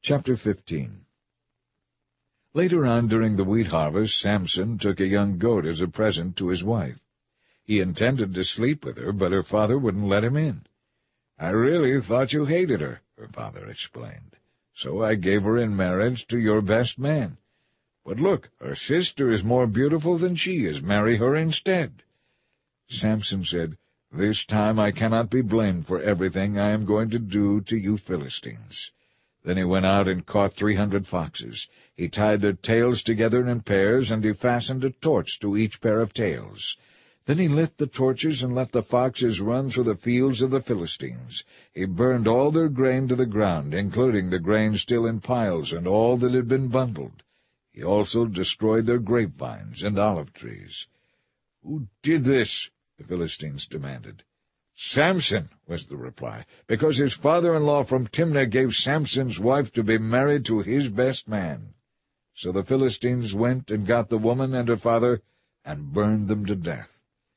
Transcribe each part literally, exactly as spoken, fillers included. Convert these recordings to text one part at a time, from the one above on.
Chapter fifteen. Later on during the wheat harvest, Samson took a young goat as a present to his wife. He intended to sleep with her, but her father wouldn't let him in. "I really thought you hated her," her father explained, "so I gave her in marriage to your best man. But look, her sister is more beautiful than she is. Marry her instead." Samson said, "This time I cannot be blamed for everything I am going to do to you Philistines." Then he went out and caught three hundred foxes. He tied their tails together in pairs, and he fastened a torch to each pair of tails. Then he lit the torches and let the foxes run through the fields of the Philistines. He burned all their grain to the ground, including the grain still in piles and all that had been bundled. He also destroyed their grapevines and olive trees. "Who did this?" the Philistines demanded. "Samson," was the reply, "because his father-in-law from Timnah gave Samson's wife to be married to his best man." So the Philistines went and got the woman and her father and burned them to death.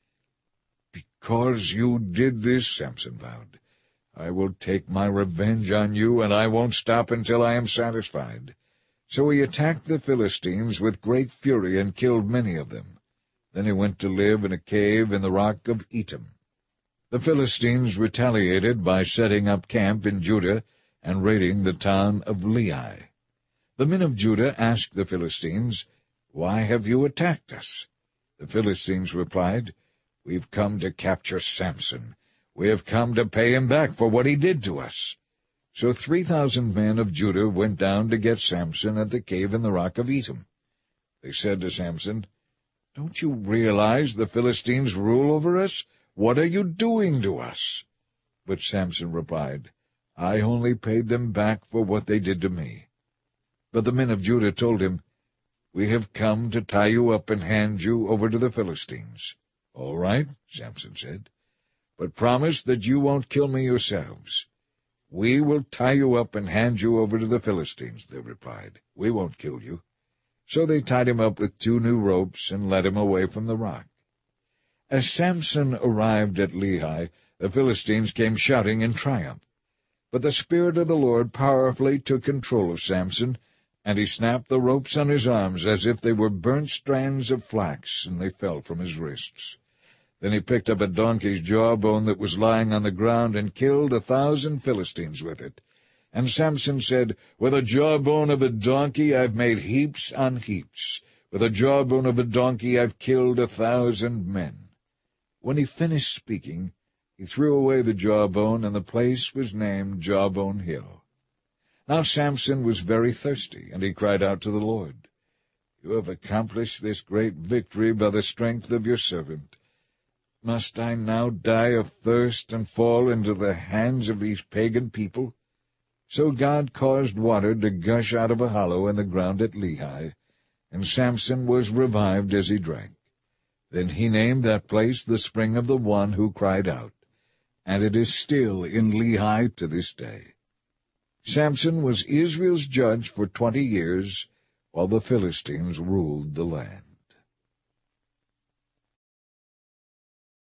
"Because you did this," Samson vowed, "I will take my revenge on you, and I won't stop until I am satisfied." So he attacked the Philistines with great fury and killed many of them. Then he went to live in a cave in the rock of Etam. The Philistines retaliated by setting up camp in Judah and raiding the town of Lehi. The men of Judah asked the Philistines, "Why have you attacked us?" The Philistines replied, "We've come to capture Samson. We have come to pay him back for what he did to us." So three thousand men of Judah went down to get Samson at the cave in the rock of Etam. They said to Samson, "Don't you realize the Philistines rule over us? What are you doing to us?" But Samson replied, "I only paid them back for what they did to me." But the men of Judah told him, "We have come to tie you up and hand you over to the Philistines." "All right," Samson said, "but promise that you won't kill me yourselves." "We will tie you up and hand you over to the Philistines," they replied. "We won't kill you." So they tied him up with two new ropes and led him away from the rock. As Samson arrived at Lehi, the Philistines came shouting in triumph. But the Spirit of the Lord powerfully took control of Samson, and he snapped the ropes on his arms as if they were burnt strands of flax, and they fell from his wrists. Then he picked up a donkey's jawbone that was lying on the ground and killed a thousand Philistines with it. And Samson said, "With a jawbone of a donkey I've made heaps on heaps. With a jawbone of a donkey I've killed a thousand men." When he finished speaking, he threw away the jawbone, and the place was named Jawbone Hill. Now Samson was very thirsty, and he cried out to the Lord, "You have accomplished this great victory by the strength of your servant. Must I now die of thirst and fall into the hands of these pagan people?" So God caused water to gush out of a hollow in the ground at Lehi, and Samson was revived as he drank. Then he named that place the Spring of the One who cried out, and it is still in Lehi to this day. Samson was Israel's judge for twenty years, while the Philistines ruled the land.